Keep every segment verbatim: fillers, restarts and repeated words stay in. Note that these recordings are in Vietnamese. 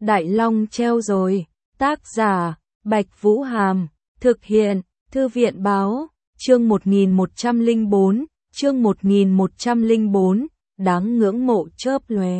Đại Long treo rồi. Tác giả, Bạch Vũ Hàm. Thực hiện, Thư viện Báo. Chương một nghìn một trăm lẻ bốn. Chương một nghìn một trăm lẻ bốn. Đáng ngưỡng mộ chớp lóe.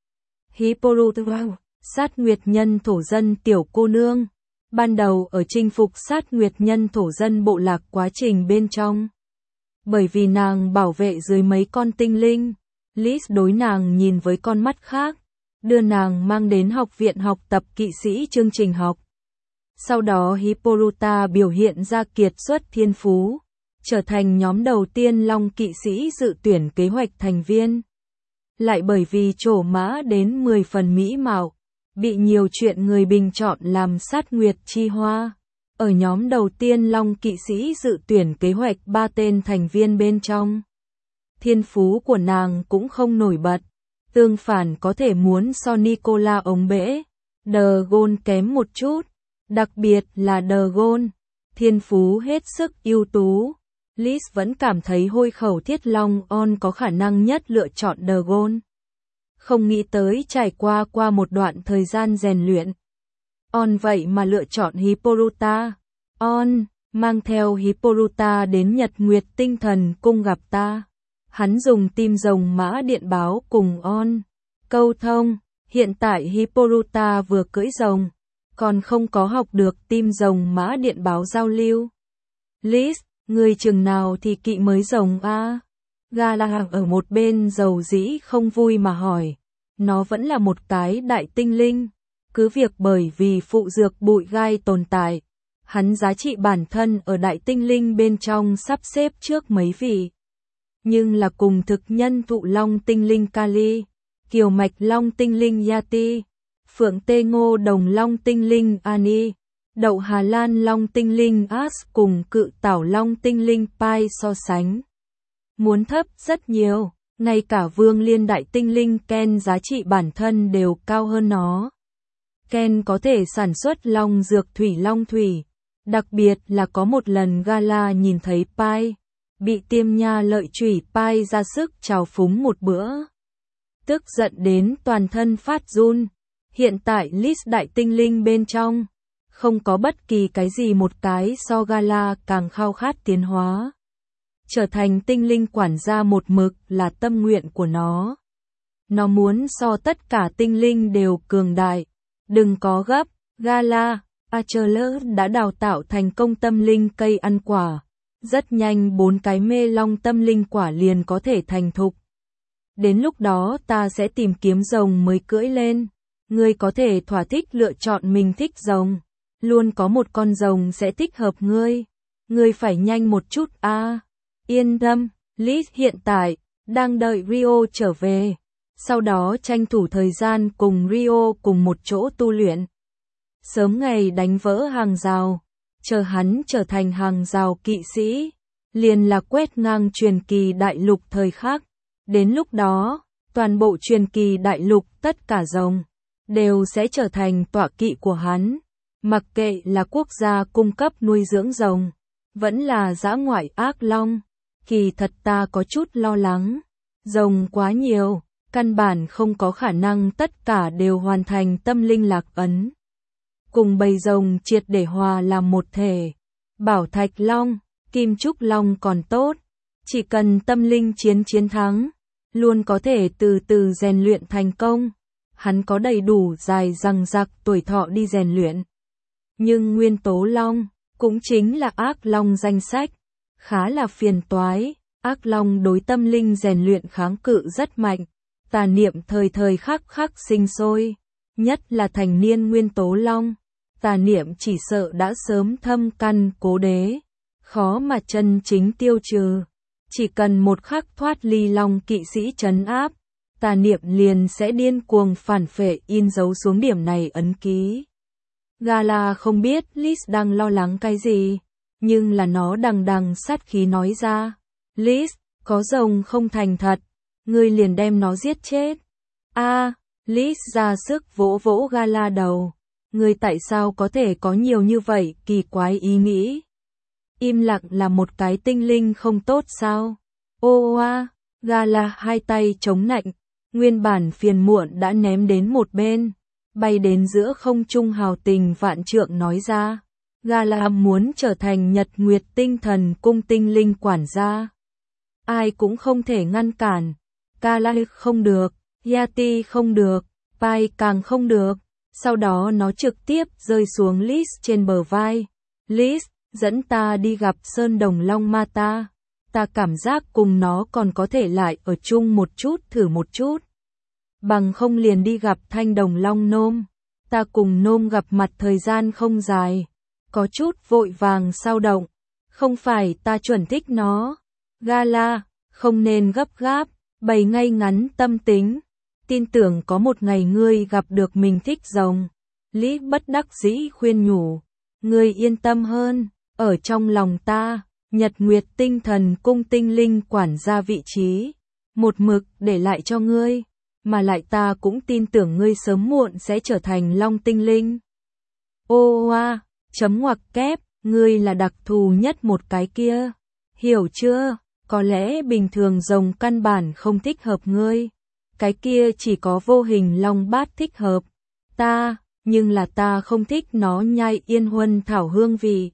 Hippolyta, sát nguyệt nhân thổ dân tiểu cô nương. Ban đầu ở chinh phục sát nguyệt nhân thổ dân bộ lạc quá trình bên trong. Bởi vì nàng bảo vệ dưới mấy con tinh linh, Liz đối nàng nhìn với con mắt khác, đưa nàng mang đến học viện học tập kỵ sĩ chương trình học. Sau đó Hippolyta biểu hiện ra kiệt xuất thiên phú, trở thành nhóm đầu tiên Long kỵ sĩ dự tuyển kế hoạch thành viên. Lại bởi vì trổ mã đến mười phần mỹ mạo, bị nhiều chuyện người bình chọn làm sát nguyệt chi hoa. Ở nhóm đầu tiên Long kỵ sĩ dự tuyển kế hoạch ba tên thành viên bên trong. Thiên phú của nàng cũng không nổi bật, tương phản có thể muốn so Nicola ống bể, Dragon kém một chút, đặc biệt là Dragon, thiên phú hết sức ưu tú. Liz vẫn cảm thấy hôi khẩu Thiết Long On có khả năng nhất lựa chọn Dragon. Không nghĩ tới trải qua qua một đoạn thời gian rèn luyện, On vậy mà lựa chọn Hippolyta. On mang theo Hippolyta đến Nhật Nguyệt Tinh Thần Cung gặp ta. Hắn dùng tim rồng mã điện báo cùng On câu thông. Hiện tại Hippolyta vừa cưỡi rồng, còn không có học được tim rồng mã điện báo giao lưu. Liz, người chừng nào thì kỵ mới rồng a? Gala ở một bên dầu dĩ không vui mà hỏi. Nó vẫn là một cái đại tinh linh. Cứ việc bởi vì phụ dược bụi gai tồn tại, hắn giá trị bản thân ở đại tinh linh bên trong sắp xếp trước mấy vị. Nhưng là cùng thực nhân thụ long tinh linh Kali, kiều mạch long tinh linh Yati, phượng tê ngô đồng long tinh linh Ani, đậu Hà Lan long tinh linh As cùng cự tảo long tinh linh Pai so sánh. Muốn thấp rất nhiều, ngay cả vương liên đại tinh linh Ken giá trị bản thân đều cao hơn nó. Ken có thể sản xuất long dược thủy long thủy, đặc biệt là có một lần Gala nhìn thấy Pai, bị tiêm nha lợi chủy Pai ra sức trào phúng một bữa. Tức giận đến toàn thân phát run. Hiện tại list đại tinh linh bên trong, không có bất kỳ cái gì một cái so Gala càng khao khát tiến hóa. Trở thành tinh linh quản gia một mực là tâm nguyện của nó. Nó muốn so tất cả tinh linh đều cường đại. Đừng có gấp, Gala, Achilles đã đào tạo thành công tâm linh cây ăn quả. Rất nhanh bốn cái mê long tâm linh quả liền có thể thành thục. Đến lúc đó ta sẽ tìm kiếm rồng mới cưỡi lên. Ngươi có thể thỏa thích lựa chọn mình thích rồng. Luôn có một con rồng sẽ thích hợp ngươi. Ngươi phải nhanh một chút a. À, yên tâm, Liz hiện tại đang đợi Rio trở về. Sau đó tranh thủ thời gian cùng Rio cùng một chỗ tu luyện. Sớm ngày đánh vỡ hàng rào, chờ hắn trở thành hàng rào kỵ sĩ, liền là quét ngang truyền kỳ đại lục thời khắc. Đến lúc đó, toàn bộ truyền kỳ đại lục tất cả rồng đều sẽ trở thành tọa kỵ của hắn. Mặc kệ là quốc gia cung cấp nuôi dưỡng rồng, vẫn là dã ngoại ác long. Kỳ thật ta có chút lo lắng, rồng quá nhiều, căn bản không có khả năng tất cả đều hoàn thành tâm linh lạc ấn. Cùng bầy rồng triệt để hòa làm một thể. Bảo thạch long, kim trúc long còn tốt, chỉ cần tâm linh chiến chiến thắng, luôn có thể từ từ rèn luyện thành công. Hắn có đầy đủ dài dằng dặc tuổi thọ đi rèn luyện. Nhưng nguyên tố long, cũng chính là ác long danh sách, khá là phiền toái. Ác long đối tâm linh rèn luyện kháng cự rất mạnh, tà niệm thời thời khắc khắc sinh sôi, nhất là thành niên nguyên tố long. Tà niệm chỉ sợ đã sớm thâm căn cố đế, khó mà chân chính tiêu trừ. Chỉ cần một khắc thoát ly long kỵ sĩ trấn áp, tà niệm liền sẽ điên cuồng phản phệ in dấu xuống điểm này ấn ký. Gala không biết Liz đang lo lắng cái gì, nhưng là nó đằng đằng sát khí nói ra. Liz, có rồng không thành thật, ngươi liền đem nó giết chết. A, à, Liz ra sức vỗ vỗ Gala đầu. Ngươi tại sao có thể có nhiều như vậy kỳ quái ý nghĩ? Im lặng là một cái tinh linh không tốt sao? Ô oa, Gala hai tay chống nạnh, nguyên bản phiền muộn đã ném đến một bên. bay đến giữa không trung hào tình vạn trượng nói ra. Gala muốn trở thành Nhật Nguyệt Tinh Thần Cung tinh linh quản gia. Ai cũng không thể ngăn cản. Kala không được, Yati không được, Pai càng không được. Sau đó nó trực tiếp rơi xuống Liz trên bờ vai. Liz, dẫn ta đi gặp Sơn Đồng Long Ma ta. Ta cảm giác cùng nó còn có thể lại ở chung một chút thử một chút. Bằng không liền đi gặp Thanh Đồng Long Nôm. Ta cùng Nôm gặp mặt thời gian không dài. Có chút vội vàng sao động. Không phải ta chuẩn thích nó. Gala, không nên gấp gáp, bày ngay ngắn tâm tính. Tin tưởng có một ngày ngươi gặp được mình thích rồng. Lý bất đắc dĩ khuyên nhủ. Ngươi yên tâm hơn, ở trong lòng ta, Nhật Nguyệt Tinh Thần Cung tinh linh quản gia vị trí. Một mực để lại cho ngươi, mà lại ta cũng tin tưởng ngươi sớm muộn sẽ trở thành Long tinh linh. Ô oa, chấm ngoặc kép, ngươi là đặc thù nhất một cái kia. Hiểu chưa? Có lẽ bình thường rồng căn bản không thích hợp ngươi. Cái kia chỉ có vô hình long bát thích hợp. Ta, nhưng là ta không thích nó nhai yên huân thảo hương vị.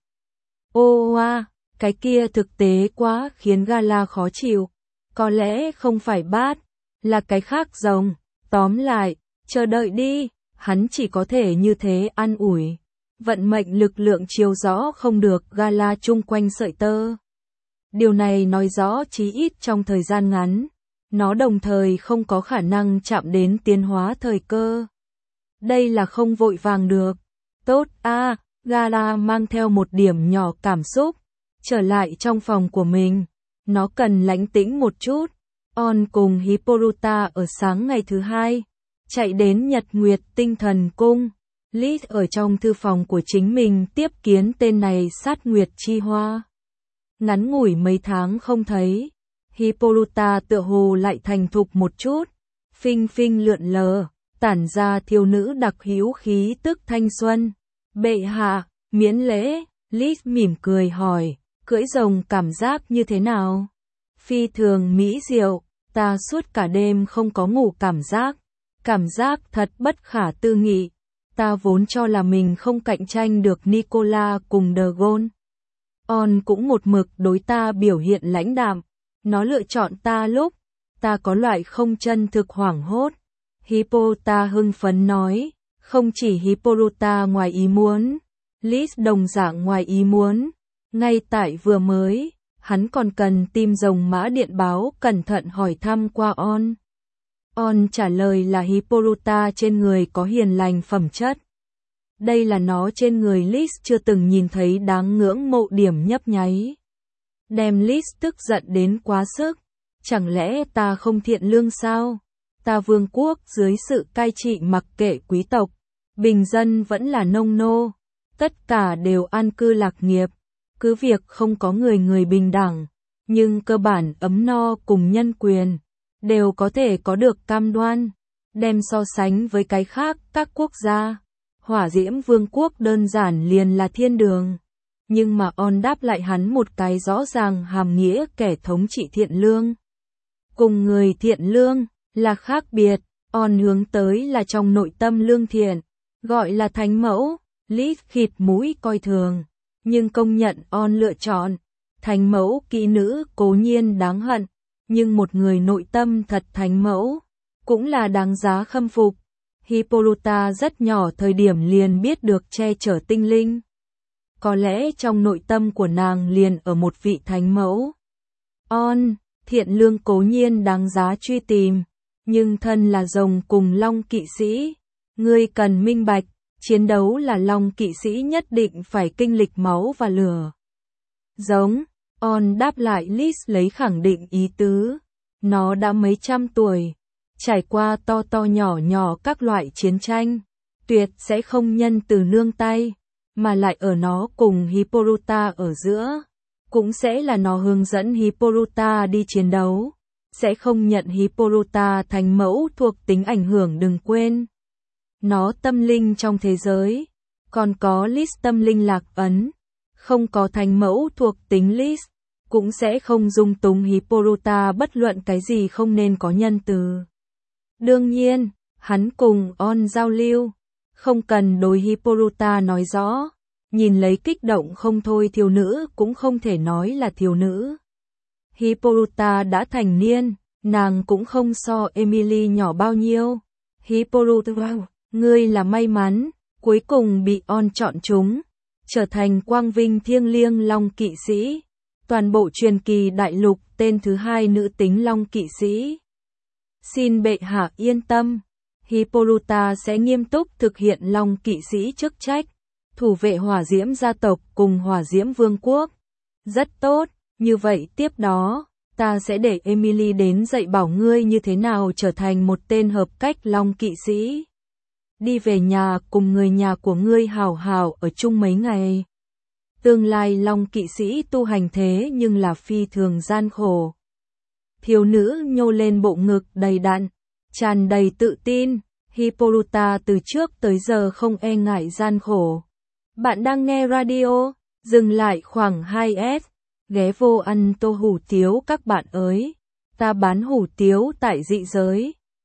Ô oa, cái kia thực tế quá khiến Gala khó chịu. Có lẽ không phải bát, là cái khác rồng. Tóm lại, chờ đợi đi, hắn chỉ có thể như thế an ủi. Vận mệnh lực lượng chiếu rõ không được Gala chung quanh sợi tơ. Điều này nói rõ chí ít trong thời gian ngắn, nó đồng thời không có khả năng chạm đến tiến hóa thời cơ. Đây là không vội vàng được. Tốt a, à, Gala mang theo một điểm nhỏ cảm xúc, trở lại trong phòng của mình. Nó cần lãnh tĩnh một chút. On cùng Hippolyta ở sáng ngày thứ hai, chạy đến Nhật Nguyệt Tinh Thần Cung. Liz ở trong thư phòng của chính mình tiếp kiến tên này sát Nguyệt Chi Hoa. Ngắn ngủi mấy tháng không thấy, Hippolyta tựa hồ lại thành thục một chút, phinh phinh lượn lờ, tản ra thiếu nữ đặc hữu khí tức thanh xuân. Bệ hạ, miễn lễ, Liz mỉm cười hỏi, cưỡi rồng cảm giác như thế nào? Phi thường mỹ diệu, ta suốt cả đêm không có ngủ cảm giác, cảm giác thật bất khả tư nghị. Ta vốn cho là mình không cạnh tranh được Nicola cùng De Gaulle. On cũng một mực đối ta biểu hiện lãnh đạm. Nó lựa chọn ta lúc ta có loại không chân thực hoảng hốt. Hippolyta hưng phấn nói, không chỉ Hippolyta ngoài ý muốn, Liz đồng dạng ngoài ý muốn. Ngay tại vừa mới, hắn còn cần tìm rồng mã điện báo cẩn thận hỏi thăm qua On. On trả lời là Hippolyta trên người có hiền lành phẩm chất. Đây là nó trên người Liz chưa từng nhìn thấy đáng ngưỡng mộ điểm nhấp nháy. Đem Liz tức giận đến quá sức. Chẳng lẽ ta không thiện lương sao? Ta vương quốc dưới sự cai trị mặc kệ quý tộc, bình dân vẫn là nông nô. Tất cả đều an cư lạc nghiệp. Cứ việc không có người người bình đẳng, nhưng cơ bản ấm no cùng nhân quyền đều có thể có được cam đoan. Đem so sánh với cái khác các quốc gia, Hỏa Diễm Vương quốc đơn giản liền là thiên đường. Nhưng mà On đáp lại hắn một cái rõ ràng hàm nghĩa kẻ thống trị thiện lương. Cùng người thiện lương là khác biệt, On hướng tới là trong nội tâm lương thiện, gọi là thánh mẫu. Liz khịt mũi coi thường, nhưng công nhận On lựa chọn. Thánh mẫu kỹ nữ cố nhiên đáng hận, nhưng một người nội tâm thật thánh mẫu cũng là đáng giá khâm phục. Hippolyta rất nhỏ thời điểm liền biết được che chở tinh linh. Có lẽ trong nội tâm của nàng liền ở một vị thánh mẫu. On, thiện lương cố nhiên đáng giá truy tìm, nhưng thân là rồng cùng long kỵ sĩ. Ngươi cần minh bạch, chiến đấu là long kỵ sĩ nhất định phải kinh lịch máu và lửa. Giống, On đáp lại Liz lấy khẳng định ý tứ. Nó đã mấy trăm tuổi, trải qua to to nhỏ nhỏ các loại chiến tranh, tuyệt sẽ không nhân từ nương tay, mà lại ở nó cùng Hippolyta ở giữa, cũng sẽ là nó hướng dẫn Hippolyta đi chiến đấu, sẽ không nhận Hippolyta thành mẫu thuộc tính ảnh hưởng. Đừng quên, nó tâm linh trong thế giới, còn có Liz tâm linh lạc ấn, không có thành mẫu thuộc tính Liz, cũng sẽ không dung túng Hippolyta bất luận cái gì không nên có nhân từ. Đương nhiên, hắn cùng On giao lưu, Không cần đối Hippolyta nói rõ, nhìn lấy kích động không thôi thiếu nữ cũng không thể nói là thiếu nữ. Hippolyta đã thành niên, nàng cũng không so Emily nhỏ bao nhiêu. Hippolyta, wow, ngươi là may mắn, cuối cùng bị On chọn chúng, trở thành quang vinh thiêng liêng Long kỵ sĩ. Toàn bộ truyền kỳ đại lục tên thứ hai nữ tính Long kỵ sĩ. Xin bệ hạ yên tâm, Hippolyta sẽ nghiêm túc thực hiện Long kỵ sĩ chức trách, thủ vệ hỏa diễm gia tộc cùng hỏa diễm vương quốc. Rất tốt, như vậy tiếp đó, ta sẽ để Emily đến dạy bảo ngươi như thế nào trở thành một tên hợp cách Long kỵ sĩ. Đi về nhà cùng người nhà của ngươi hảo hảo ở chung mấy ngày. Tương lai Long kỵ sĩ tu hành thế nhưng là phi thường gian khổ. Thiếu nữ nhô lên bộ ngực đầy đặn, tràn đầy tự tin. Hippolyta từ trước tới giờ không e ngại gian khổ. Bạn đang nghe radio, dừng lại khoảng hai phút, ghé vô ăn tô hủ tiếu các bạn ơi. Ta bán hủ tiếu tại dị giới.